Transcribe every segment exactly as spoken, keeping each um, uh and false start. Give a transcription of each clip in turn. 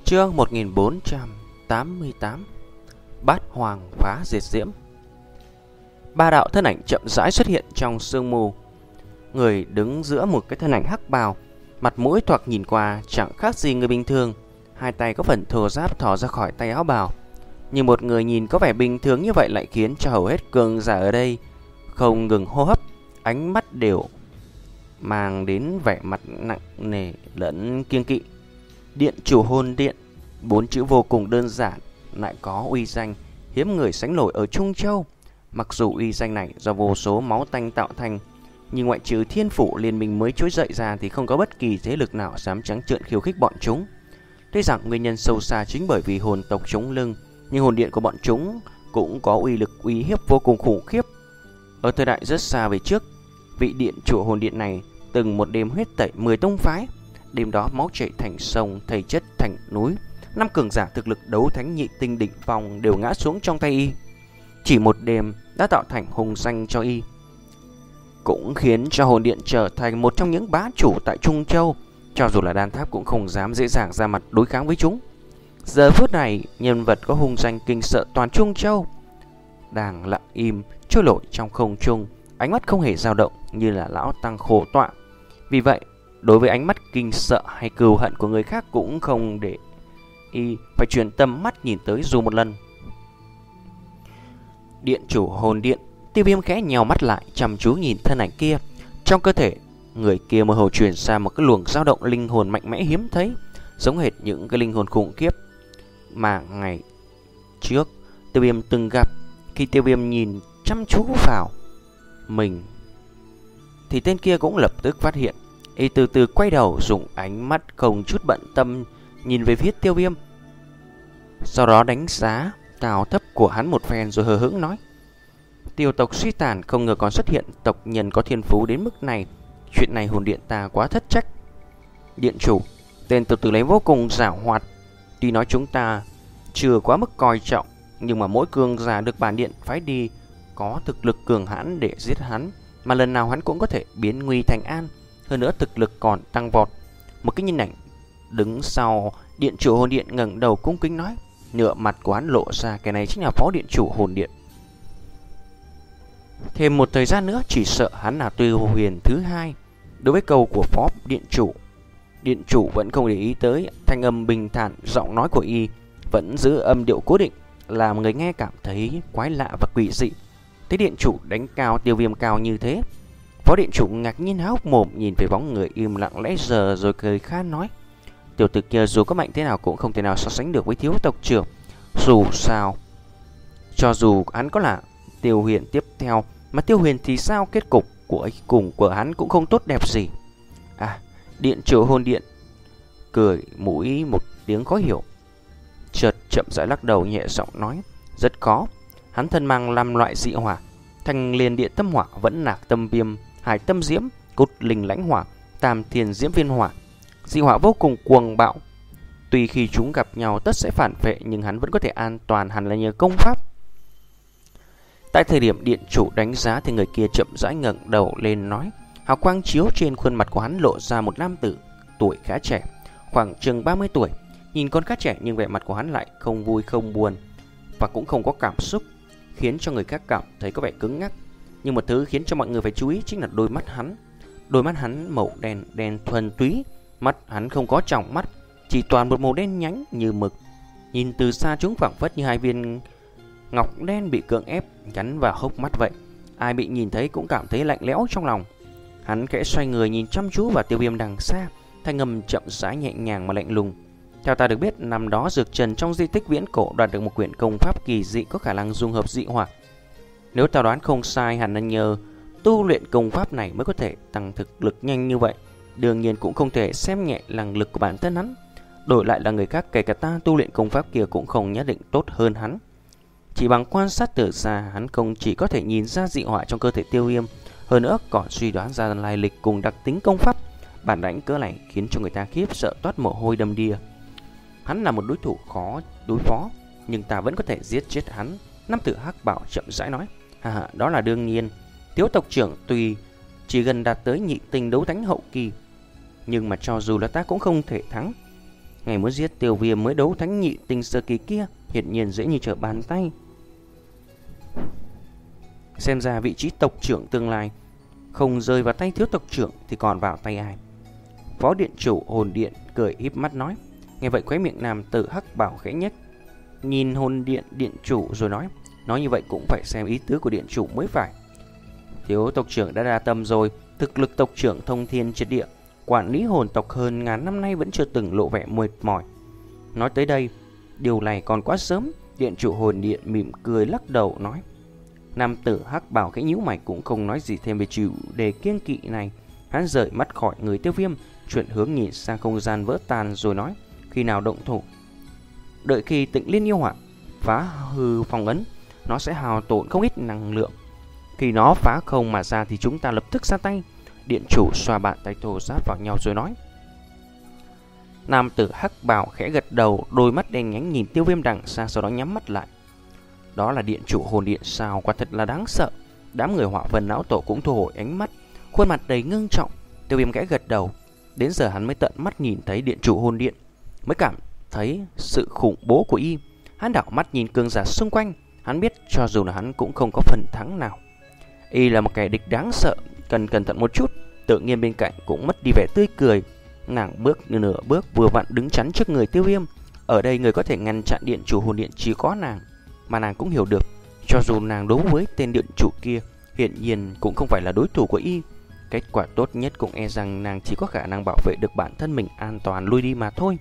Chương một nghìn bốn trăm tám mươi tám. Bát hoàng phá diệt diễm. Ba đạo thân ảnh chậm rãi xuất hiện trong sương mù. Người đứng giữa một cái thân ảnh hắc bào, mặt mũi thoạt nhìn qua chẳng khác gì người bình thường, hai tay có phần thô ráp thò ra khỏi tay áo bào. Nhưng một người nhìn có vẻ bình thường như vậy lại khiến cho hầu hết cường giả ở đây không ngừng hô hấp, ánh mắt đều mang đến vẻ mặt nặng nề lẫn kiêng kỵ. Điện chủ hồn điện, bốn chữ vô cùng đơn giản lại có uy danh hiếm người sánh nổi ở Trung Châu. Mặc dù uy danh này do vô số máu tanh tạo thành, nhưng ngoại trừ Thiên Phủ Liên Minh mới trỗi dậy ra thì không có bất kỳ thế lực nào dám trắng trợn khiêu khích bọn chúng. Tuy rằng nguyên nhân sâu xa chính bởi vì hồn tộc chống lưng, nhưng hồn điện của bọn chúng cũng có uy lực uy hiếp vô cùng khủng khiếp. Ở thời đại rất xa về trước, vị điện chủ hồn điện này từng một đêm huyết tẩy mười tông phái. Đêm đó máu chảy thành sông, thây chất thành núi. Năm cường giả thực lực đấu thánh nhị tinh đỉnh phong đều ngã xuống trong tay y. Chỉ một đêm đã tạo thành hùng danh cho y, cũng khiến cho hồn điện trở thành một trong những bá chủ tại Trung Châu. Cho dù là đan tháp cũng không dám dễ dàng ra mặt đối kháng với chúng. Giờ phút này, nhân vật có hung danh kinh sợ toàn Trung Châu đang lặng im trôi nổi trong không trung, ánh mắt không hề dao động như là lão tăng khổ tọa. Vì vậy, đối với ánh mắt kinh sợ hay cừu hận của người khác cũng không để y phải chuyển tầm mắt nhìn tới dù một lần. Điện chủ hồn điện, Tiêu Viêm khẽ nhèo mắt lại chăm chú nhìn thân ảnh kia. Trong cơ thể người kia mơ hồ truyền ra một cái luồng dao động linh hồn mạnh mẽ hiếm thấy, giống hệt những cái linh hồn khủng khiếp mà ngày trước Tiêu Viêm từng gặp. Khi Tiêu Viêm nhìn chăm chú vào mình thì tên kia cũng lập tức phát hiện. Y từ từ quay đầu, dùng ánh mắt không chút bận tâm nhìn về phía Tiêu Viêm, sau đó đánh giá cao thấp của hắn một phen rồi hờ hững nói: Tiêu tộc suy tàn, không ngờ còn xuất hiện tộc nhân có thiên phú đến mức này. Chuyện này hồn điện ta quá thất trách. Điện chủ, tên tiểu tử lấy vô cùng giảo hoạt. Tuy nói chúng ta chưa quá mức coi trọng, nhưng mà mỗi cường giả được bản điện phái đi có thực lực cường hãn để giết hắn, mà lần nào hắn cũng có thể biến nguy thành an. Hơn nữa thực lực còn tăng vọt. Một cái nhìn ảnh đứng sau điện chủ hồn điện ngẩng đầu cung kính nói, nửa mặt của hắn lộ ra cái này chính là phó điện chủ hồn điện. Thêm một thời gian nữa chỉ sợ hắn là Tiêu Huyền thứ hai. Đối với câu của phó điện chủ, điện chủ vẫn không để ý tới. Thanh âm bình thản, giọng nói của y vẫn giữ âm điệu cố định, làm người nghe cảm thấy quái lạ và quỷ dị. Thấy điện chủ đánh cao Tiêu Viêm cao như thế, phó điện chủ ngạc nhiên há hốc mồm nhìn về bóng người im lặng lẽ giờ rồi cười khan nói, tiểu tử kia dù có mạnh thế nào cũng không thể nào so sánh được với thiếu tộc trưởng. Dù sao, cho dù hắn có là Tiêu Huyền tiếp theo, mà Tiêu Huyền thì sao, kết cục của ấy cùng của hắn cũng không tốt đẹp gì. À, điện chủ hồn điện cười mũi một tiếng khó hiểu, chợt chậm rãi lắc đầu nhẹ giọng nói, rất khó. Hắn thân mang năm loại dị hỏa: Thanh Liên Điện Tâm Hỏa, Vẫn Nạc Tâm Viêm, Hải Tâm Diễm, Cốt Linh Lãnh Hỏa, Tam Thiên Diễm Viên Hỏa. Dị hỏa vô cùng cuồng bạo, tuy khi chúng gặp nhau tất sẽ phản vệ, nhưng hắn vẫn có thể an toàn, hẳn là nhờ công pháp. Tại thời điểm điện chủ đánh giá thì người kia chậm rãi ngẩng đầu lên nói, hào quang chiếu trên khuôn mặt của hắn lộ ra một nam tử tuổi khá trẻ, khoảng chừng ba mươi tuổi. Nhìn con khá trẻ nhưng vẻ mặt của hắn lại không vui không buồn và cũng không có cảm xúc, khiến cho người khác cảm thấy có vẻ cứng ngắc. Nhưng một thứ khiến cho mọi người phải chú ý chính là đôi mắt hắn. Đôi mắt hắn màu đen đen thuần túy, mắt hắn không có tròng mắt, chỉ toàn một màu đen nhánh như mực. Nhìn từ xa chúng phảng phất như hai viên ngọc đen bị cưỡng ép gắn vào hốc mắt vậy. Ai bị nhìn thấy cũng cảm thấy lạnh lẽo trong lòng. Hắn khẽ xoay người nhìn chăm chú vào Tiêu Viêm đằng xa, thanh âm chậm rãi nhẹ nhàng mà lạnh lùng. Theo ta được biết, năm đó Dược Trần trong di tích viễn cổ đoạt được một quyển công pháp kỳ dị có khả năng dung hợp dị hỏa. Nếu ta đoán không sai, hẳn là nhờ tu luyện công pháp này mới có thể tăng thực lực nhanh như vậy. Đương nhiên cũng không thể xem nhẹ năng lực của bản thân hắn. Đổi lại là người khác, kể cả ta tu luyện công pháp kia cũng không nhất định tốt hơn hắn. Chỉ bằng quan sát từ xa, hắn không chỉ có thể nhìn ra dị hỏa trong cơ thể Tiêu Viêm, hơn nữa còn suy đoán ra lai lịch cùng đặc tính công pháp. Bản đánh cỡ này khiến cho người ta khiếp sợ toát mồ hôi đầm đìa. Hắn là một đối thủ khó đối phó, nhưng ta vẫn có thể giết chết hắn. Nam tử hắc bảo chậm rãi nói, hà hà, đó là đương nhiên. Thiếu tộc trưởng tuy chỉ gần đạt tới nhị tinh đấu thánh hậu kỳ, nhưng mà cho dù là ta cũng không thể thắng. Ngày muốn giết Tiêu Viêm mới đấu thánh nhị tinh sơ kỳ kia hiển nhiên dễ như trở bàn tay. Xem ra vị trí tộc trưởng tương lai không rơi vào tay thiếu tộc trưởng thì còn vào tay ai? Phó điện chủ hồn điện cười híp mắt nói. Nghe vậy khóe miệng nam tử Hắc Bảo khẽ nhếch, nhìn hồn điện điện chủ rồi nói. Nói như vậy cũng phải xem ý tứ của điện chủ mới phải. Thiếu tộc trưởng đã đa tâm rồi. Thực lực tộc trưởng thông thiên triệt địa, quản lý hồn tộc hơn ngàn năm nay vẫn chưa từng lộ vẻ mệt mỏi. Nói tới đây, điều này còn quá sớm. Điện chủ hồn điện mỉm cười lắc đầu nói. Nam tử Hắc Bảo khẽ nhíu mày cũng không nói gì thêm về chủ đề kiêng kỵ này. Hắn rời mắt khỏi người Tiêu Viêm, chuyển hướng nhìn sang không gian vỡ tan rồi nói. Khi nào động thủ? Đợi khi Tịnh Liên yêu hỏa phá hư phong ấn, nó sẽ hao tổn không ít năng lượng. Khi nó phá không mà ra thì chúng ta lập tức ra tay. Điện chủ xoa bàn tay thô ráp vào nhau rồi nói. Nam tử Hắc Bảo khẽ gật đầu, đôi mắt đen nhánh nhìn Tiêu Viêm đằng xa, sau đó nhắm mắt lại. Đó là điện chủ hồn điện sao? Quả thật là đáng sợ. Đám người Hỏa Vân lão tổ cũng thu hồi ánh mắt, khuôn mặt đầy ngưng trọng. Tiêu Viêm khẽ gật đầu. Đến giờ hắn mới tận mắt nhìn thấy điện chủ hồn điện, mới cảm thấy sự khủng bố của y. Hắn đảo mắt nhìn cường giả xung quanh. Hắn biết cho dù là hắn cũng không có phần thắng nào. Y là một kẻ địch đáng sợ, cần cẩn thận một chút. Tự nhiên bên cạnh cũng mất đi vẻ tươi cười. Nàng bước nửa bước vừa vặn đứng chắn trước người Tiêu Viêm. Ở đây người có thể ngăn chặn điện chủ hồn điện chỉ có nàng. Mà nàng cũng hiểu được, cho dù nàng đấu với tên điện chủ kia, hiện nhiên cũng không phải là đối thủ của y. Kết quả tốt nhất cũng e rằng nàng chỉ có khả năng bảo vệ được bản thân mình an toàn lui đi mà thôi.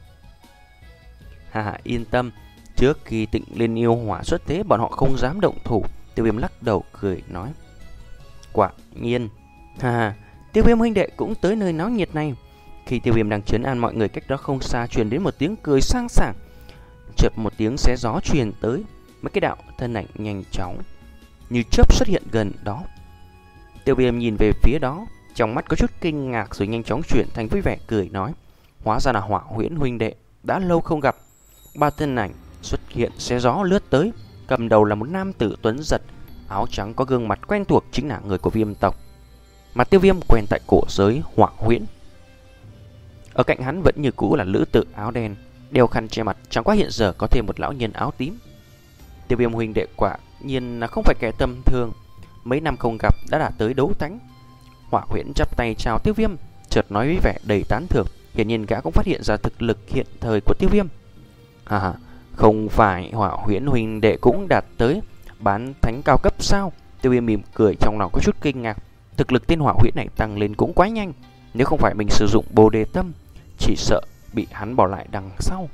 Hà hà, yên tâm, trước khi Tịnh Liên yêu hỏa xuất thế bọn họ không dám động thủ. Tiêu Viêm lắc đầu cười nói. Quả nhiên. Hà hà, Tiêu Viêm huynh đệ cũng tới nơi náo nhiệt này. Khi Tiêu Viêm đang trấn an mọi người, cách đó không xa truyền đến một tiếng cười sang sảng. Chợt một tiếng xé gió truyền tới, mấy cái đạo thân ảnh nhanh chóng như chớp xuất hiện gần đó. Tiêu Viêm nhìn về phía đó, trong mắt có chút kinh ngạc rồi nhanh chóng chuyển thành vui vẻ cười nói. Hóa ra là Hỏa Huyễn huynh đệ, đã lâu không gặp. Ba thân ảnh xuất hiện xé gió lướt tới, cầm đầu là một nam tử tuấn giật, áo trắng có gương mặt quen thuộc, chính là người của Viêm tộc mà Tiêu Viêm quen tại cổ giới Hỏa Huyễn. Ở cạnh hắn vẫn như cũ là lữ tử áo đen, đeo khăn che mặt, chẳng qua hiện giờ có thêm một lão nhân áo tím. Tiêu Viêm huynh đệ quả nhiên là không phải kẻ tầm thường, mấy năm không gặp đã đạt tới đấu thánh. Hỏa Huyễn chắp tay chào Tiêu Viêm, chợt nói với vẻ đầy tán thưởng. Hiển nhiên gã cũng phát hiện ra thực lực hiện thời của Tiêu Viêm. Hà hà, không phải Hỏa Huyễn huynh đệ cũng đạt tới bán thánh cao cấp sao? Tiêu Viêm mỉm cười, trong lòng có chút kinh ngạc. Thực lực tên Hỏa Huyễn này tăng lên cũng quá nhanh, nếu không phải mình sử dụng Bồ Đề Tâm, chỉ sợ bị hắn bỏ lại đằng sau.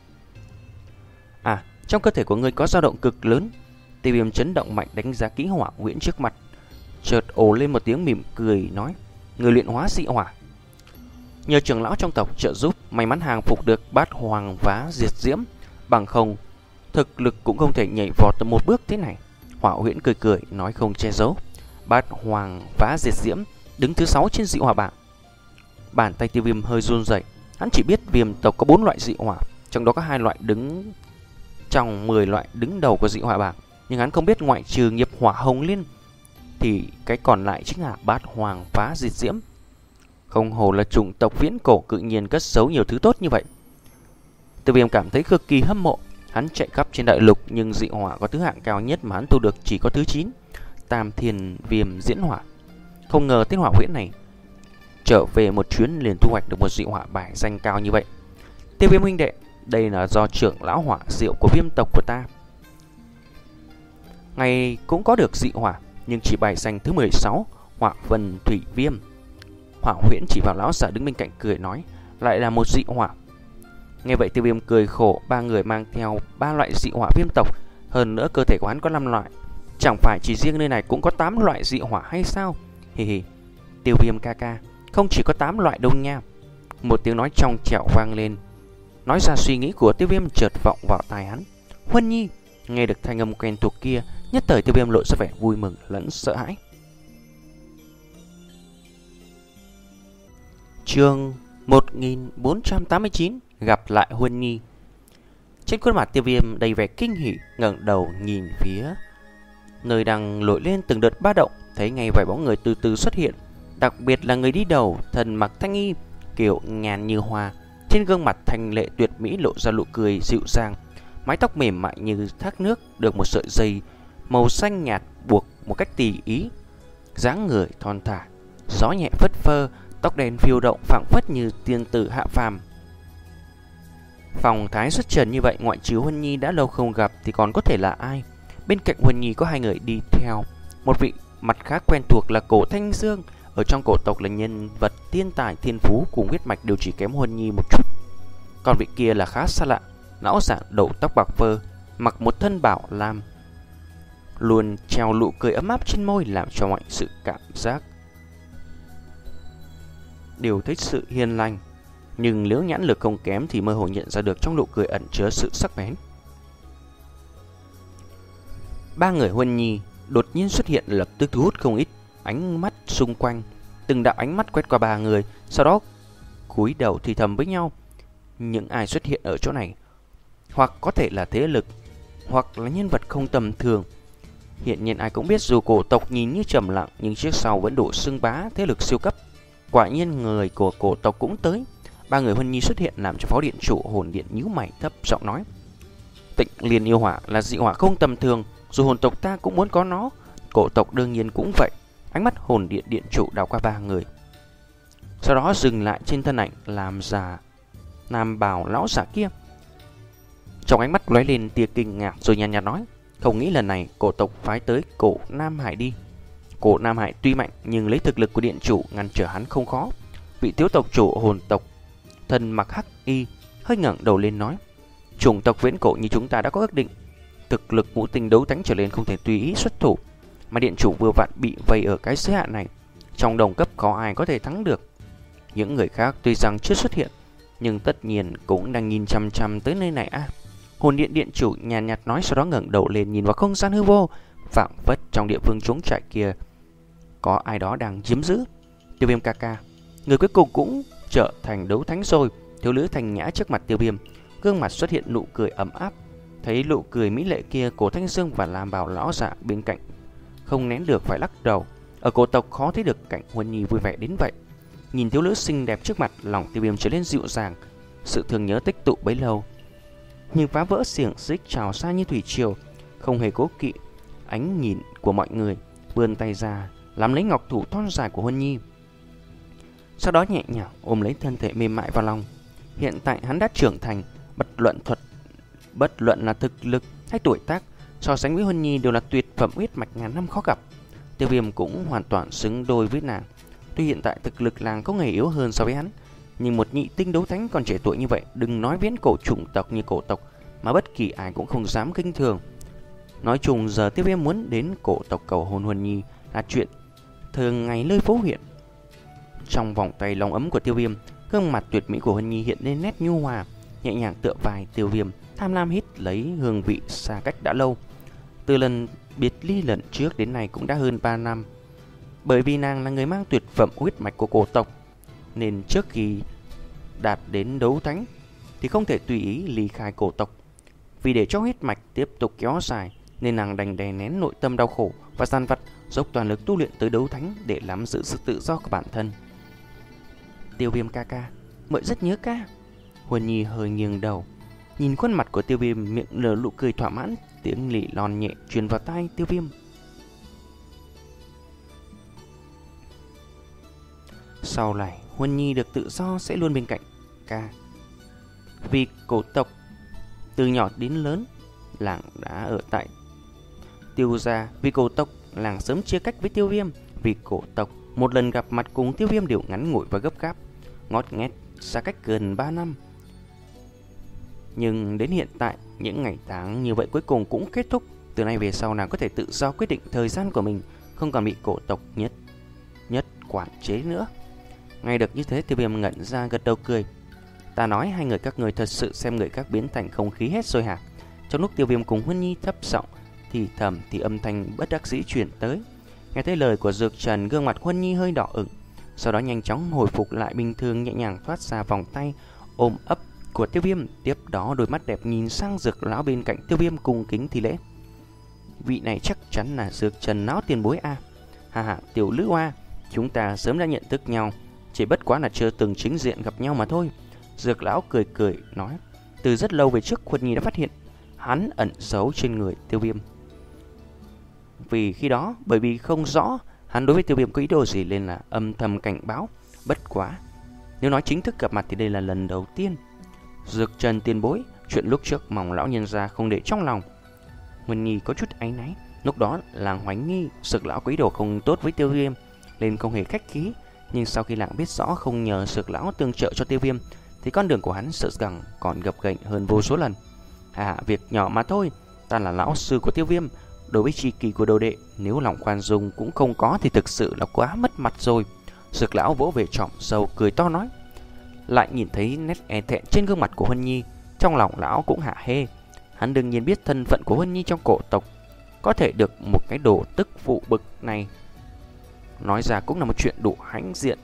À, trong cơ thể của ngươi có dao động cực lớn. Tiêu Viêm chấn động mạnh đánh giá kỹ Hỏa Huyễn trước mặt, chợt ồ lên một tiếng mỉm cười nói. Người luyện hóa dị hỏa. Nhờ trưởng lão trong tộc trợ giúp, may mắn hàng phục được Bát Hoàng Vá Diệt Diễm, bằng không thực lực cũng không thể nhảy vọt tầm một bước thế này. Hỏa Huyễn cười cười nói không che giấu. Bát Hoàng Vá Diệt Diễm đứng thứ sáu trên dị hỏa bảng. Bàn tay Tiêu Viêm hơi run rẩy. Hắn chỉ biết Viêm tộc có bốn loại dị hỏa, trong đó có hai loại đứng trong mười loại đứng đầu của dị hỏa bảng, nhưng hắn không biết ngoại trừ nghiệp hỏa hồng liên thì cái còn lại chính là Bát Hoàng Phá Diệt Diễm. Không hồ là chủng tộc viễn cổ cự nhiên cất giấu nhiều thứ tốt như vậy. Tiêu Viêm cảm thấy cực kỳ hâm mộ. Hắn chạy khắp trên đại lục nhưng dị hỏa có thứ hạng cao nhất mà hắn thu được chỉ có thứ chín, Tam Thiên Viêm Diễn Hỏa. Không ngờ tên Hỏa Huyễn này trở về một chuyến liền thu hoạch được một dị hỏa bài danh cao như vậy. Tiêu Viêm huynh đệ, đây là do trưởng lão hỏa diệu của Viêm tộc của ta. Ngày cũng có được dị hỏa, nhưng chỉ bài danh thứ mười sáu, Hỏa Vân Thủy Viêm. Hỏa Huyễn chỉ vào lão giả đứng bên cạnh cười nói, lại là một dị hỏa. Nghe vậy Tiêu Viêm cười khổ, ba người mang theo ba loại dị hỏa Viêm tộc, hơn nữa cơ thể của hắn có năm loại, chẳng phải chỉ riêng nơi này cũng có tám loại dị hỏa hay sao? Hì hì, Tiêu Viêm ca ca, không chỉ có tám loại đâu nha. Một tiếng nói trong trẻo vang lên, nói ra suy nghĩ của Tiêu Viêm chợt vọng vào tai hắn. Huân Nhi. Nghe được thanh âm quen thuộc kia, nhất thời Tiêu Viêm lộ ra vẻ vui mừng lẫn sợ hãi. Chương một nghìn bốn trăm tám mươi chín, gặp lại Huân Nhi. Trên khuôn mặt Tiêu Viêm đầy vẻ kinh hỉ, ngẩng đầu nhìn phía nơi đang nổi lên từng đợt ba động, thấy ngay vài bóng người từ từ xuất hiện, đặc biệt là người đi đầu, thân mặc thanh y, kiểu nhàn như hoa, Trên gương mặt thanh lệ tuyệt mỹ lộ ra nụ cười dịu dàng, mái tóc mềm mại như thác nước được một sợi dây màu xanh nhạt buộc một cách tỉ ý, dáng người thon thả, gió nhẹ phất phơ, tóc đen phiêu động phảng phất như tiên tử hạ phàm. Phong thái xuất trần như vậy, ngoại trừ Huân Nhi đã lâu không gặp thì còn có thể là ai? Bên cạnh Huân Nhi có hai người đi theo, một vị mặt khác quen thuộc là Cổ Thanh Dương, ở trong cổ tộc là nhân vật thiên tài thiên phú, cùng huyết mạch đều chỉ kém Huân Nhi một chút. Còn vị kia là khá xa lạ, lão giả đầu tóc bạc phơ, mặc một thân bảo lam, luôn treo nụ cười ấm áp trên môi, làm cho mọi sự cảm giác đều thấy sự hiền lành. Nhưng nếu nhãn lực không kém thì mơ hồ nhận ra được trong nụ cười ẩn chứa sự sắc bén. Ba người Huân Nhi đột nhiên xuất hiện, lập tức thu hút không ít ánh mắt xung quanh. Từng đạo ánh mắt quét qua ba người, sau đó cúi đầu thì thầm với nhau. Những ai xuất hiện ở chỗ này hoặc có thể là thế lực, hoặc là nhân vật không tầm thường. Hiện nhiên ai cũng biết dù cổ tộc nhìn như trầm lặng, nhưng trước sau vẫn đủ xưng bá thế lực siêu cấp. Quả nhiên người của cổ tộc cũng tới. Ba người Huân Nhi xuất hiện làm cho phó điện chủ hồn điện nhíu mày, thấp giọng nói: Tịnh Liên yêu hỏa là dị hỏa không tầm thường, dù hồn tộc ta cũng muốn có nó, cổ tộc đương nhiên cũng vậy. Ánh mắt hồn điện điện chủ đảo qua ba người, sau đó dừng lại trên thân ảnh làm già nam bào lão giả kia. Trong ánh mắt lóe lên tia kinh ngạc, rồi nhàn nhạt nói: Không nghĩ lần này cổ tộc phái tới cổ Nam Hải đi. Cổ Nam Hải tuy mạnh nhưng lấy thực lực của điện chủ ngăn trở hắn không khó. Vị thiếu tộc chủ hồn tộc thân mặc hắc y hơi ngẩng đầu lên nói: Chủng tộc viễn cổ như chúng ta đã có ước định, thực lực ngũ tinh đấu thánh trở lên không thể tùy ý xuất thủ, mà điện chủ vừa vặn bị vây ở cái giới hạn này, trong đồng cấp có ai có thể thắng được. Những người khác tuy rằng chưa xuất hiện, nhưng tất nhiên cũng đang nhìn chăm chăm tới nơi này à. Hồn điện điện chủ nhàn nhạt nói, sau đó ngẩng đầu lên nhìn vào không gian hư vô, phảng phất trong địa phương trống trại kia có ai đó đang chiếm giữ. Tiêu Viêm ca ca, người cuối cùng cũng trở thành đấu thánh rồi. Thiếu nữ thanh nhã trước mặt Tiêu Viêm, gương mặt xuất hiện nụ cười ấm áp. Thấy nụ cười mỹ lệ kia, Cổ Thanh Dương và làm bảo lão dạ bên cạnh không nén được phải lắc đầu. Ở cổ tộc khó thấy được cảnh Huân Nhi vui vẻ đến vậy. Nhìn thiếu nữ xinh đẹp trước mặt, lòng Tiêu Viêm trở nên dịu dàng. Sự thương nhớ tích tụ bấy lâu nhưng phá vỡ xiềng xích trào xa như thủy triều, không hề cố kỵ ánh nhìn của mọi người, vươn tay ra nắm lấy ngọc thủ thon dài của Huân Nhi, sau đó nhẹ nhàng ôm lấy thân thể mềm mại vào lòng. Hiện tại hắn đã trưởng thành, bất luận thuật bất luận là thực lực hay tuổi tác, so sánh với Huân Nhi đều là tuyệt phẩm huyết mạch ngàn năm khó gặp. Tiêu Viêm cũng hoàn toàn xứng đôi với nàng. Tuy hiện tại thực lực nàng có ngày yếu hơn so với hắn, nhưng một nhị tinh đấu thánh còn trẻ tuổi như vậy, đừng nói viễn cổ chủng tộc như cổ tộc, mà bất kỳ ai cũng không dám khinh thường. Nói chung giờ Tiêu Viêm muốn đến cổ tộc cầu hôn Huân Nhi là chuyện thường ngày nơi phố huyện. Trong vòng tay lòng ấm của Tiêu Viêm, gương mặt tuyệt mỹ của Huân Nhi hiện lên nét nhu hòa, nhẹ nhàng tựa vai Tiêu Viêm, tham lam hít lấy hương vị xa cách đã lâu. Từ lần biệt ly lần trước đến nay cũng đã hơn ba năm. Bởi vì nàng là người mang tuyệt phẩm huyết mạch của cổ tộc, nên trước khi đạt đến đấu thánh thì không thể tùy ý ly khai cổ tộc. Vì để cho huyết mạch tiếp tục kéo dài, nên nàng đành đè nén nội tâm đau khổ và gian vặt, dốc toàn lực tu luyện tới đấu thánh để nắm giữ sự tự do của bản thân. Tiêu Viêm ca ca, muội rất nhớ ca. Huân Nhi hơi nghiêng đầu, nhìn khuôn mặt của Tiêu Viêm, miệng nở nụ cười thỏa mãn, tiếng lì lon nhẹ truyền vào tai Tiêu Viêm. Sau này Huân Nhi được tự do sẽ luôn bên cạnh ca. Vì cổ tộc từ nhỏ đến lớn, làng đã ở tại Tiêu gia. Vì cổ tộc, làng sớm chia cách với Tiêu Viêm. Vì cổ tộc, một lần gặp mặt cùng Tiêu Viêm đều ngắn ngủi và gấp gáp, ngót nghét xa cách gần ba năm. Nhưng đến hiện tại, những ngày tháng như vậy cuối cùng cũng kết thúc. Từ nay về sau nàng có thể tự do quyết định thời gian của mình, không còn bị cổ tộc nhất nhất quản chế nữa. Nghe được như thế, Tiêu Viêm ngẩn ra gật đầu cười. Ta nói hai người các người thật sự xem người khác biến thành không khí hết rồi hả? Trong lúc Tiêu Viêm cùng Huân Nhi thấp giọng thì thầm thì âm thanh bất đắc dĩ truyền tới. Nghe thấy lời của Dược Trần, gương mặt Huân Nhi hơi đỏ ửng, sau đó nhanh chóng hồi phục lại bình thường, nhẹ nhàng thoát ra vòng tay ôm ấp của Tiêu Viêm. Tiếp đó đôi mắt đẹp nhìn sang Dược lão bên cạnh Tiêu Viêm cung kính thi lễ. Vị này chắc chắn là Dược Trần lão tiền bối a. À. Hà hà, tiểu Lữ Hoa, chúng ta sớm đã nhận thức nhau, chỉ bất quá là chưa từng chính diện gặp nhau mà thôi. Dược lão cười cười nói, từ rất lâu về trước Huân Nhi đã phát hiện hắn ẩn giấu trên người Tiêu Viêm. Vì khi đó, bởi vì không rõ hắn đối với Tiêu Viêm có ý đồ gì nên là âm thầm cảnh báo. Bất quá, nếu nói chính thức gặp mặt thì đây là lần đầu tiên. Dược Trần tiền bối, chuyện lúc trước mong lão nhân gia không để trong lòng. Huân Nhi có chút áy náy. Lúc đó làng hoánh nghi Dược lão có ý đồ không tốt với Tiêu Viêm nên không hề khách khí. Nhưng sau khi làng biết rõ không nhờ Dược lão tương trợ cho Tiêu Viêm thì con đường của hắn sợ rằng còn gập ghềnh hơn vô số lần. À, việc nhỏ mà thôi. Ta là lão sư của Tiêu Viêm, đối với tri kỷ của đồ đệ, nếu lòng khoan dung cũng không có thì thực sự là quá mất mặt rồi. Dược lão vỗ về trọm dầu cười to nói. Lại nhìn thấy nét e thẹn trên gương mặt của Huân Nhi, trong lòng lão cũng hạ hê. Hắn đương nhiên biết thân phận của Huân Nhi trong cổ tộc, có thể được một cái đồ tức phụ bực này nói ra cũng là một chuyện đủ hãnh diện.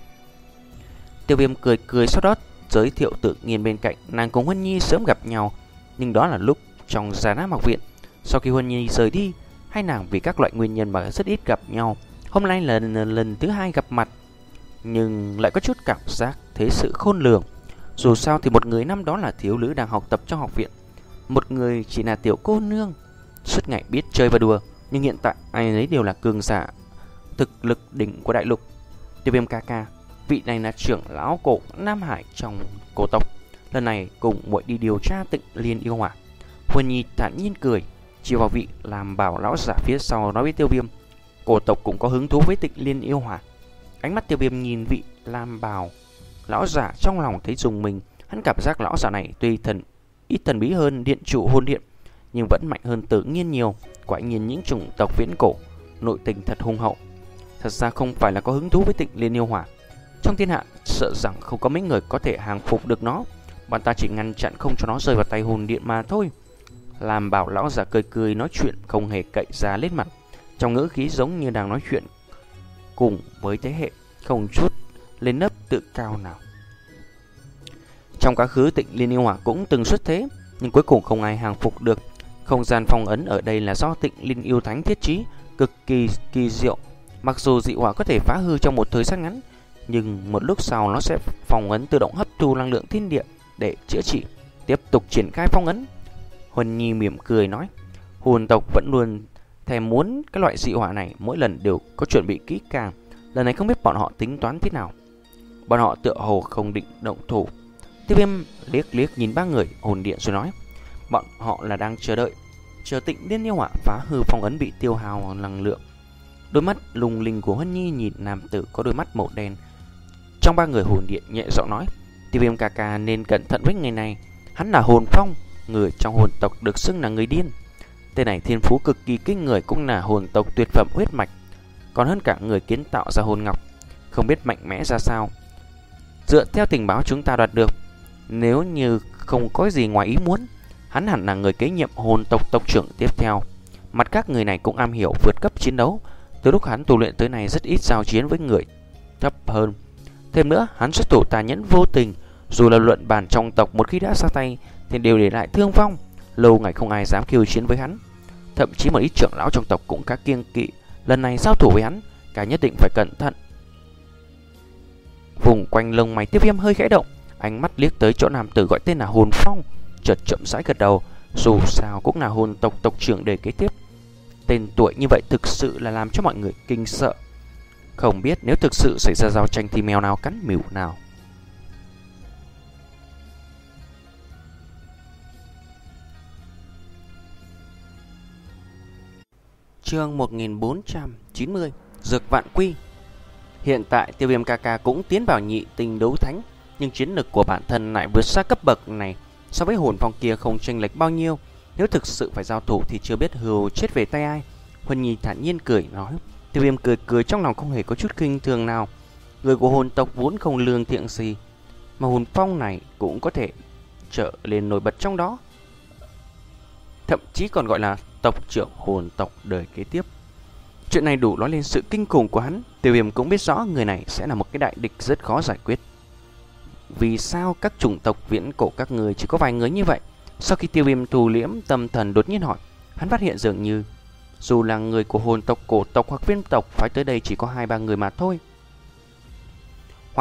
Tiêu Viêm cười cười, sau đó giới thiệu Tự Nhiên bên cạnh. Nàng cùng Huân Nhi sớm gặp nhau, nhưng đó là lúc trong Già Nam học viện. Sau khi Huân Nhi rời đi, hai nàng vì các loại nguyên nhân mà rất ít gặp nhau. Hôm nay là lần, lần thứ hai gặp mặt, nhưng lại có chút cảm giác thế sự khôn lường. Dù sao thì một người năm đó là thiếu nữ đang học tập trong học viện, một người chỉ là tiểu cô nương suốt ngày biết chơi và đùa. Nhưng hiện tại ai nấy đều là cường giả thực lực đỉnh của đại lục. Tiêu Viêm ca ca, vị này là trưởng lão cổ Nam Hải trong cổ tộc, lần này cùng muội đi điều tra Tịnh Liên yêu hỏa. Huân Nhi thản nhiên cười, chỉ vào vị làm bảo lão giả phía sau nói với Tiêu Viêm, cổ tộc cũng có hứng thú với Tịnh Liên yêu hỏa. Ánh mắt Tiêu Viêm nhìn vị làm bảo lão giả, trong lòng thấy rùng mình. Hắn cảm giác lão giả này tuy thần ít thần bí hơn điện chủ hôn điện, nhưng vẫn mạnh hơn Tự Nhiên nhiều. Quả nhiên những chủng tộc viễn cổ nội tình thật hùng hậu. Thật ra không phải là có hứng thú với Tịnh Liên yêu hỏa, trong thiên hạ sợ rằng không có mấy người có thể hàng phục được nó. Bọn ta chỉ ngăn chặn không cho nó rơi vào tay hồn điện mà thôi. Làm bảo lão giả cười cười nói chuyện không hề cậy ra lên mặt, trong ngữ khí giống như đang nói chuyện cùng với thế hệ, không chút lên nấp tự cao nào. Trong quá khứ Tịnh Liên yêu hỏa cũng từng xuất thế, nhưng cuối cùng không ai hàng phục được. Không gian phong ấn ở đây là do Tịnh Liên yêu thánh thiết trí, cực kỳ kỳ diệu. Mặc dù dị hỏa có thể phá hư trong một thời gian ngắn, nhưng một lúc sau nó sẽ phong ấn tự động hấp thu năng lượng thiên địa để chữa trị. Tiếp tục triển khai phong ấn. Huân Nhi mỉm cười nói, hồn tộc vẫn luôn thèm muốn cái loại dị hỏa này, mỗi lần đều có chuẩn bị kỹ càng. Lần này không biết bọn họ tính toán thế nào. Bọn họ tựa hồ không định động thủ. Tiêu Viêm liếc liếc nhìn ba người hồn điện rồi nói, bọn họ là đang chờ đợi, chờ Tịnh Liên yêu hỏa phá hư phong ấn bị tiêu hao năng lượng. Đôi mắt lung linh của Huân Nhi nhìn nam tử có đôi mắt màu đen trong ba người hồn điện, nhẹ giọng nói, Tiêu Viêm ca ca nên cẩn thận với người này. Hắn là hồn phong, người trong hồn tộc được xưng là người điên. Tên này thiên phú cực kỳ kinh người, cũng là hồn tộc tuyệt phẩm huyết mạch, còn hơn cả người kiến tạo ra hồn ngọc, không biết mạnh mẽ ra sao. Dựa theo tình báo chúng ta đoạt được, nếu như không có gì ngoài ý muốn, hắn hẳn là người kế nhiệm hồn tộc tộc trưởng tiếp theo. Mặt các người này cũng am hiểu vượt cấp chiến đấu, từ lúc hắn tu luyện tới nay rất ít giao chiến với người thấp hơn. Thêm nữa, hắn xuất thủ tàn nhẫn vô tình, dù là luận bàn trong tộc một khi đã ra tay thì đều để lại thương vong, lâu ngày không ai dám khiêu chiến với hắn. Thậm chí một ít trưởng lão trong tộc cũng khá kiêng kỵ lần này giao thủ với hắn, cả nhất định phải cẩn thận. Vùng quanh lông mày Tiêu Viêm hơi khẽ động, ánh mắt liếc tới chỗ nam tử gọi tên là Hồn Phong, chợt chậm rãi gật đầu. Dù sao cũng là hồn tộc tộc trưởng đời kế tiếp, tên tuổi như vậy thực sự là làm cho mọi người kinh sợ. Không biết nếu thực sự xảy ra giao tranh thì mèo nào cắn mỉu nào. Chương một nghìn bốn trăm chín mươi, Dược Vạn Quy. Hiện tại Tiêu Viêm ca ca cũng tiến vào nhị tinh đấu thánh, nhưng chiến lực của bản thân lại vượt xa cấp bậc này, so với hồn phong kia không chênh lệch bao nhiêu. Nếu thực sự phải giao thủ thì chưa biết hưu chết về tay ai. Huân Nhi thản nhiên cười nói. Tiêu Viêm cười cười trong lòng không hề có chút khinh thường nào. Người của hồn tộc vốn không lương thiện gì, mà hồn phong này cũng có thể trở lên nổi bật trong đó, thậm chí còn gọi là tộc trưởng hồn tộc đời kế tiếp. Chuyện này đủ nói lên sự kinh khủng của hắn. Tiêu Viêm cũng biết rõ người này sẽ là một cái đại địch rất khó giải quyết. Vì sao các chủng tộc viễn cổ các người chỉ có vài người như vậy? Sau khi Tiêu Viêm thu liễm tâm thần đột nhiên hỏi, hắn phát hiện dường như dù là người của hồn tộc, cổ tộc hoặc viêm tộc phái tới đây chỉ có hai ba người mà thôi. Hoàng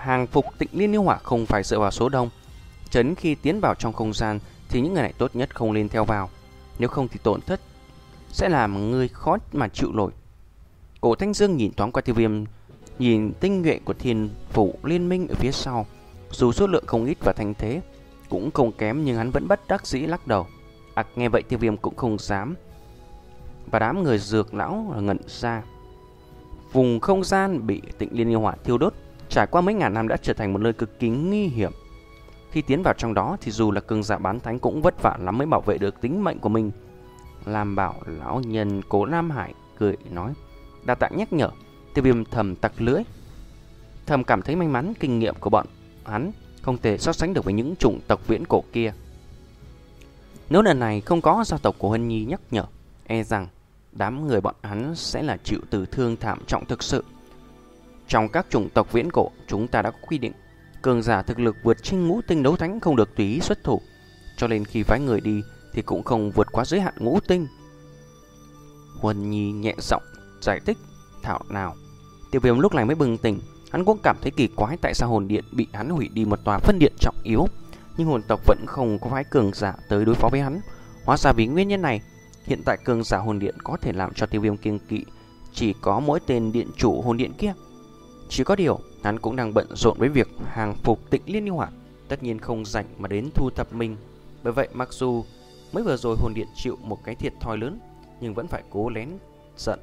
hàng phục Tịnh Liên Yêu Hỏa không phải dựa vào số đông. Chấn khi tiến vào trong không gian thì những người này tốt nhất không nên theo vào, nếu không thì tổn thất sẽ làm người khó mà chịu nổi. Cổ Thanh Dương nhìn thoáng qua Tiêu Viêm, nhìn tinh nhuệ của Thiên Phủ Liên Minh ở phía sau, dù số lượng không ít và thanh thế cũng không kém, nhưng hắn vẫn bất đắc dĩ lắc đầu. À, nghe vậy Tiêu Viêm cũng không dám, và đám người dược lão ngẩn ra. Vùng không gian bị Tịnh Liên Yêu Hỏa thiêu đốt trải qua mấy ngàn năm đã trở thành một nơi cực kỳ nguy hiểm. Khi tiến vào trong đó thì dù là cường giả bán thánh cũng vất vả lắm mới bảo vệ được tính mệnh của mình. Làm bảo lão nhân Cố Nam Hải cười nói, đa tạ nhắc nhở. Tiêu Viêm thầm tặc lưỡi, thầm cảm thấy may mắn kinh nghiệm của bọn hắn không thể so sánh được với những chủng tộc viễn cổ kia. Nếu lần này không có gia tộc của Huân Nhi nhắc nhở, e rằng đám người bọn hắn sẽ là chịu tử thương thảm trọng thực sự. Trong các chủng tộc viễn cổ, chúng ta đã có quy định cường giả thực lực vượt trên ngũ tinh đấu thánh không được tùy ý xuất thủ, cho nên khi phái người đi thì cũng không vượt quá giới hạn ngũ tinh. Huân Nhi nhẹ giọng giải thích. Thảo nào, Tiêu Viêm lúc này mới bừng tỉnh. Hắn cũng cảm thấy kỳ quái tại sao hồn điện bị hắn hủy đi một tòa phân điện trọng yếu, nhưng hồn tộc vẫn không có phái cường giả tới đối phó với hắn. Hóa ra vì nguyên nhân này, hiện tại cường giả hồn điện có thể làm cho Tiêu Viêm kiêng kỵ chỉ có mỗi tên điện chủ hồn điện kia. Chỉ có điều, hắn cũng đang bận rộn với việc hàng phục Tịnh Liên Yêu Hỏa, tất nhiên không rảnh mà đến thu thập mình. Bởi vậy mặc dù mới vừa rồi hồn điện chịu một cái thiệt thòi lớn, nhưng vẫn phải cố lén giận.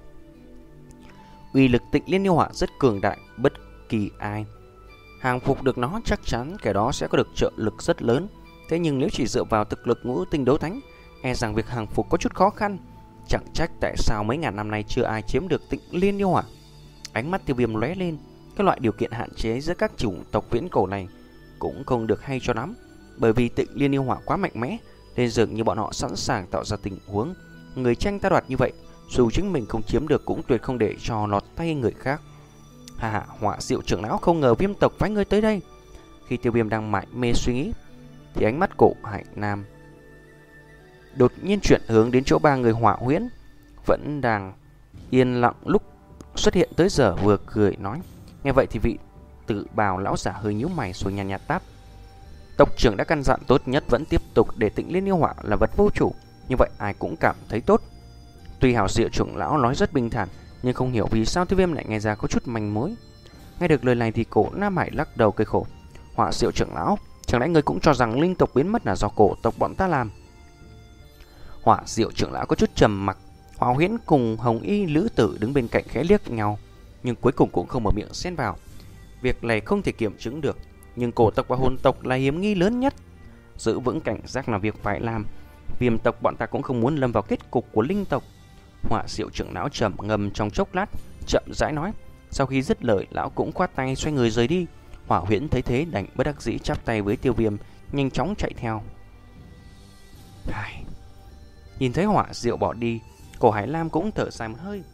Uy lực Tịnh Liên Yêu Hỏa rất cường đại, bất kỳ ai hàng phục được nó chắc chắn kẻ đó sẽ có được trợ lực rất lớn. Thế nhưng nếu chỉ dựa vào thực lực ngũ tinh đấu thánh, e rằng việc hàng phục có chút khó khăn. Chẳng trách tại sao mấy ngàn năm nay chưa ai chiếm được Tịnh Liên Yêu Hỏa. Ánh mắt Tiêu Viêm lóe lên, các loại điều kiện hạn chế giữa các chủng tộc viễn cổ này cũng không được hay cho lắm, bởi vì Tịnh Liên Yêu Hỏa quá mạnh mẽ nên dường như bọn họ sẵn sàng tạo ra tình huống người tranh ta đoạt như vậy, dù chính mình không chiếm được cũng tuyệt không để cho lọt tay người khác. Hà hà, Hỏa Diệu trưởng lão không ngờ Viêm tộc phái người tới đây. Khi Tiêu Viêm đang mải mê suy nghĩ thì ánh mắt Cổ Hải Nam đột nhiên chuyển hướng đến chỗ ba người Hỏa Huyễn vẫn đang yên lặng lúc xuất hiện tới giờ, vừa cười nói. Nghe vậy thì vị Tự Bào lão giả hơi nhíu mày rồi nhàn nhạt đáp, tộc trưởng đã căn dặn tốt nhất vẫn tiếp tục để Tịnh Liên Yêu Hỏa là vật vô chủ, như vậy ai cũng cảm thấy tốt. Tuy Hảo Diệu trưởng lão nói rất bình thản, nhưng không hiểu vì sao Tiêu Viêm lại nghe ra có chút manh mối. Nghe được lời này thì Cổ Nam Hải lắc đầu cười khổ. Hỏa Diệu trưởng lão, chẳng lẽ người cũng cho rằng linh tộc biến mất là do cổ tộc bọn ta làm? Hỏa Diệu trưởng lão có chút trầm mặc. Hỏa Huyễn cùng Hồng Y Lữ Tử đứng bên cạnh khẽ liếc nhau, nhưng cuối cùng cũng không mở miệng xen vào. Việc này không thể kiểm chứng được, nhưng cổ tộc và hồn tộc là hiểm nghi lớn nhất. Giữ vững cảnh giác là việc phải làm. Viêm tộc bọn ta cũng không muốn lâm vào kết cục của linh tộc. Hỏa Diệu trưởng lão trầm ngâm trong chốc lát, chậm rãi nói. Sau khi dứt lời, lão cũng khoát tay xoay người rời đi. Hỏa Huyễn thấy thế đành bất đắc dĩ chắp tay với Tiêu Viêm, nhanh chóng chạy theo. Ai... Nhìn thấy Hỏa Diệu bỏ đi, Cổ Hải Lam cũng thở dài một hơi.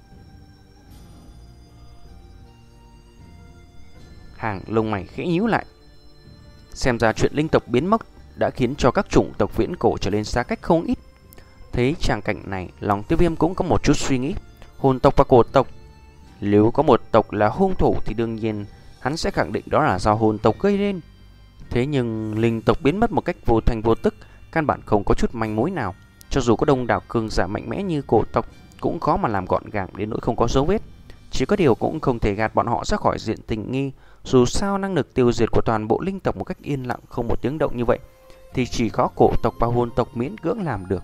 Hàng lông mày khẽ nhíu lại. Xem ra chuyện linh tộc biến mất đã khiến cho các chủng tộc viễn cổ trở nên xa cách không ít. Thấy tràng cảnh này, lòng Tiêu Viêm cũng có một chút suy nghĩ. Hồn tộc và cổ tộc, nếu có một tộc là hung thủ thì đương nhiên hắn sẽ khẳng định đó là do hồn tộc gây nên. Thế nhưng linh tộc biến mất một cách vô thành vô tức, căn bản không có chút manh mối nào. Cho dù có đông đảo cường giả mạnh mẽ như cổ tộc cũng khó mà làm gọn gàng đến nỗi không có dấu vết. Chỉ có điều cũng không thể gạt bọn họ ra khỏi diện tình nghi. Dù sao năng lực tiêu diệt của toàn bộ linh tộc một cách yên lặng không một tiếng động như vậy thì chỉ có cổ tộc và hồn tộc miễn cưỡng làm được.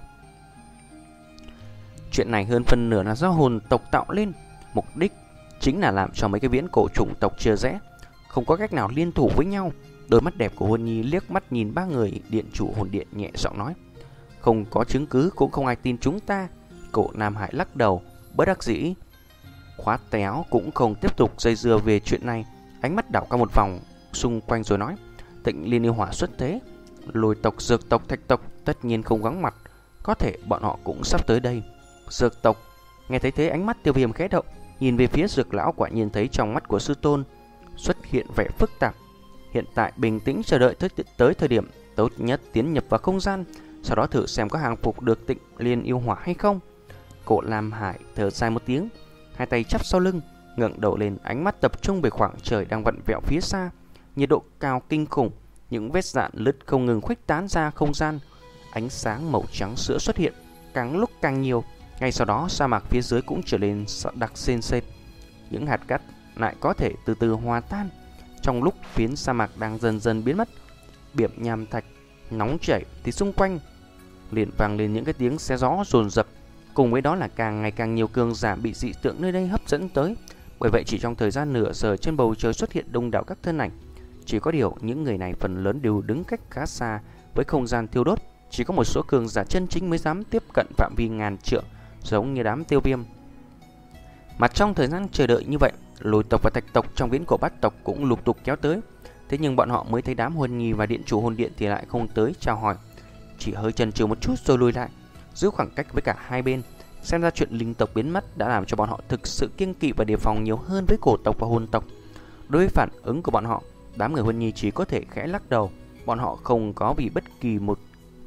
Chuyện này hơn phân nửa là do hồn tộc tạo lên, mục đích chính là làm cho mấy cái viễn cổ chủng tộc chia rẽ, không có cách nào liên thủ với nhau. Đôi mắt đẹp của Huân Nhi liếc mắt nhìn ba người điện chủ hồn điện, nhẹ giọng nói. Không có chứng cứ cũng không ai tin chúng ta. Cổ Nam Hải lắc đầu, bất đắc dĩ khoát tay áo, cũng không tiếp tục dây dưa về chuyện này. Ánh mắt đảo qua một vòng xung quanh rồi nói. Tịnh Liên Yêu Hỏa xuất thế, Lôi tộc, Dược tộc, Thạch tộc tất nhiên không vắng mặt, có thể bọn họ cũng sắp tới đây. Dược tộc, nghe thấy thế ánh mắt Tiêu Viêm khẽ động, nhìn về phía Dược lão, quả nhiên thấy trong mắt của sư tôn xuất hiện vẻ phức tạp. Hiện tại bình tĩnh chờ đợi tới, tới thời điểm tốt nhất tiến nhập vào không gian, sau đó thử xem có hàng phục được Tịnh Liên Yêu Hỏa hay không. Cổ Lam Hải thở dài một tiếng, hai tay chắp sau lưng, ngẩng đầu lên, ánh mắt tập trung về khoảng trời đang vặn vẹo phía xa. Nhiệt độ cao kinh khủng, những vết rạn lứt không ngừng khuếch tán ra không gian. Ánh sáng màu trắng sữa xuất hiện, càng lúc càng nhiều. Ngay sau đó, sa mạc phía dưới cũng trở nên đặc sên sệt. Những hạt cát lại có thể từ từ hòa tan. Trong lúc phiến sa mạc đang dần dần biến mất, biển nham thạch nóng chảy thì xung quanh liền vang lên những cái tiếng xé gió dồn dập. Cùng với đó là càng ngày càng nhiều cường giả bị dị tượng nơi đây hấp dẫn tới. Bởi vậy chỉ trong thời gian nửa giờ, trên bầu trời xuất hiện đông đảo các thân ảnh. Chỉ có điều những người này phần lớn đều đứng cách khá xa với không gian thiêu đốt. Chỉ có một số cường giả chân chính mới dám tiếp cận phạm vi ngàn trượng, giống như đám Tiêu Viêm. Mà trong thời gian chờ đợi như vậy, Lôi tộc và Thạch tộc trong viễn cổ bát tộc cũng lục tục kéo tới. Thế nhưng bọn họ mới thấy đám Huân Nhi và điện chủ hồn điện thì lại không tới chào hỏi, chỉ hơi chần chừ một chút rồi lùi lại, giữ khoảng cách với cả hai bên. Xem ra chuyện linh tộc biến mất đã làm cho bọn họ thực sự kiêng kỵ và đề phòng nhiều hơn với cổ tộc và hồn tộc. Đối với phản ứng của bọn họ, đám người Huân Nhi chỉ có thể khẽ lắc đầu. Bọn họ không có vì bất kỳ một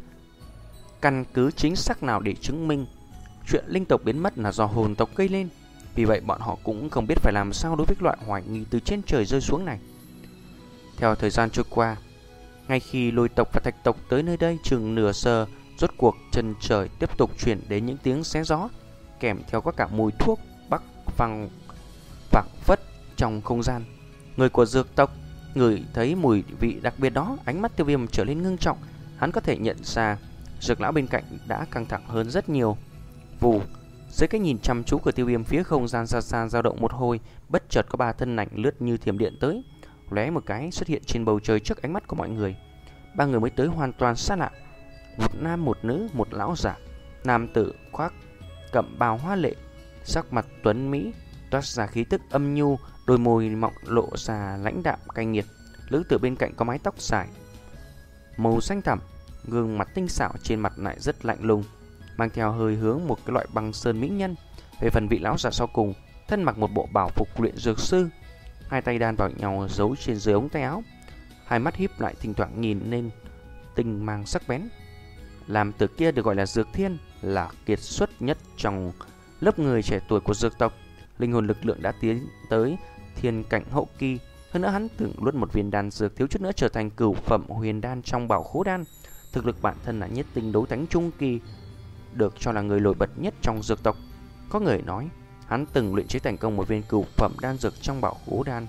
căn cứ chính xác nào để chứng minh chuyện linh tộc biến mất là do hồn tộc gây lên. Vì vậy bọn họ cũng không biết phải làm sao đối với loại hoài nghi từ trên trời rơi xuống này. Theo thời gian trôi qua, ngay khi Lôi tộc và Thạch tộc tới nơi đây chừng nửa giờ, rốt cuộc chân trời tiếp tục chuyển đến những tiếng xé gió, kèm theo có cả mùi thuốc bắc văng vẳng phất trong không gian. Người của dược tộc ngửi thấy mùi vị đặc biệt đó, ánh mắt Tiêu Viêm trở lên ngưng trọng. Hắn có thể nhận ra Dược lão bên cạnh đã căng thẳng hơn rất nhiều. Vù, dưới cái nhìn chăm chú của Tiêu Viêm, phía không gian xa xa dao động một hồi, bất chợt có ba thân ảnh lướt như thiểm điện tới, lóe một cái xuất hiện trên bầu trời trước ánh mắt của mọi người. Ba người mới tới hoàn toàn xa lạ, một nam một nữ, một lão giả. Nam tử khoác cẩm bào hoa lệ, sắc mặt tuấn mỹ, toát ra khí tức âm nhu, đôi môi mọng lộ ra lãnh đạm cay nghiệt. Nữ tử bên cạnh có mái tóc dài màu xanh thẳm, gương mặt tinh xảo, trên mặt lại rất lạnh lùng, mang theo hơi hướng một cái loại băng sơn mỹ nhân. Về phần vị lão giả sau cùng, thân mặc một bộ bảo phục luyện dược sư, hai tay đan vào nhau giấu trên dưới ống tay áo, hai mắt híp lại thỉnh thoảng nhìn lên tinh mang sắc bén. Làm từ kia được gọi là Dược Thiên, là kiệt xuất nhất trong lớp người trẻ tuổi của dược tộc. Linh hồn lực lượng đã tiến tới thiên cảnh hậu kỳ. Hơn nữa hắn từng luốt một viên đan dược, thiếu chút nữa trở thành cửu phẩm huyền đan trong bảo khố đan. Thực lực bản thân là nhất tinh đấu thánh trung kỳ, được cho là người nổi bật nhất trong dược tộc. Có người nói hắn từng luyện chế thành công một viên cửu phẩm đan dược trong bảo khố đan.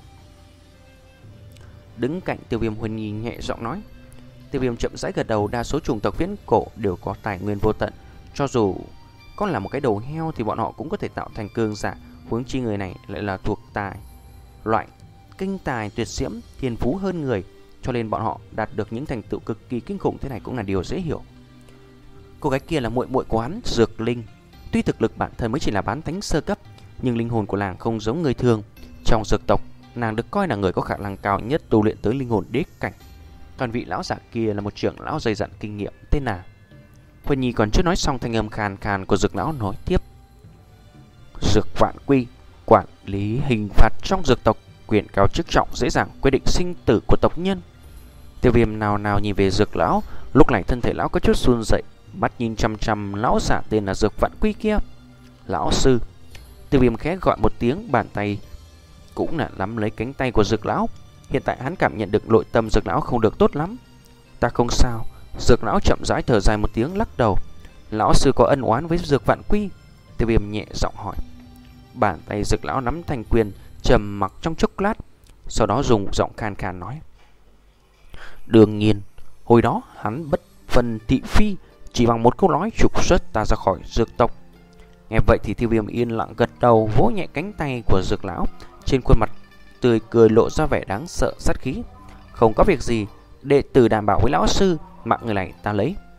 Đứng cạnh Tiêu Viêm, Huân Nhi nhẹ giọng nói. Tiêu Viêm chậm rãi gật đầu. Đa số chủng tộc viễn cổ đều có tài nguyên vô tận, cho dù có là một cái đầu heo thì bọn họ cũng có thể tạo thành cường giả. Huống chi người này lại là thuộc tài loại kinh tài tuyệt diễm, thiên phú hơn người, cho nên bọn họ đạt được những thành tựu cực kỳ kinh khủng thế này cũng là điều dễ hiểu. Cô gái kia là muội muội của hắn, Dược Linh. Tuy thực lực bản thân mới chỉ là bán thánh sơ cấp, nhưng linh hồn của nàng không giống người thường. Trong dược tộc, nàng được coi là người có khả năng cao nhất tu luyện tới linh hồn đế cảnh. Còn vị lão giả kia là một trưởng lão dày dặn kinh nghiệm, tên là Huân Nhi còn chưa nói xong, thanh âm khàn khàn của dược lão nói tiếp. Dược Vạn Quy, quản lý hình phạt trong dược tộc, quyền cao chức trọng, dễ dàng quyết định sinh tử của tộc nhân. Tiêu Viêm nào nào nhìn về dược lão, lúc này thân thể lão có chút run rẩy, mắt nhìn chăm chăm lão giả tên là Dược Vạn Quy kia. Lão sư. Tiêu Viêm khẽ gọi một tiếng, bàn tay cũng là nắm lấy cánh tay của dược lão. Hiện tại hắn cảm nhận được nội tâm dược lão không được tốt lắm. Ta không sao. Dược lão chậm rãi thở dài một tiếng, lắc đầu. Lão sư có ân oán với Dược Vạn Quy? Tiêu Viêm nhẹ giọng hỏi. Bàn tay dược lão nắm thành quyền, trầm mặc trong chốc lát, sau đó dùng giọng khan khan nói. Đương nhiên, hồi đó hắn bất phân thị phi, chỉ bằng một câu nói trục xuất ta ra khỏi dược tộc. Nghe vậy thì Tiêu Viêm yên lặng gật đầu, vỗ nhẹ cánh tay của dược lão. Trên khuôn mặt tươi cười lộ ra vẻ đáng sợ sát khí. Không có việc gì, đệ tử đảm bảo với lão sư, mạng người này ta lấy.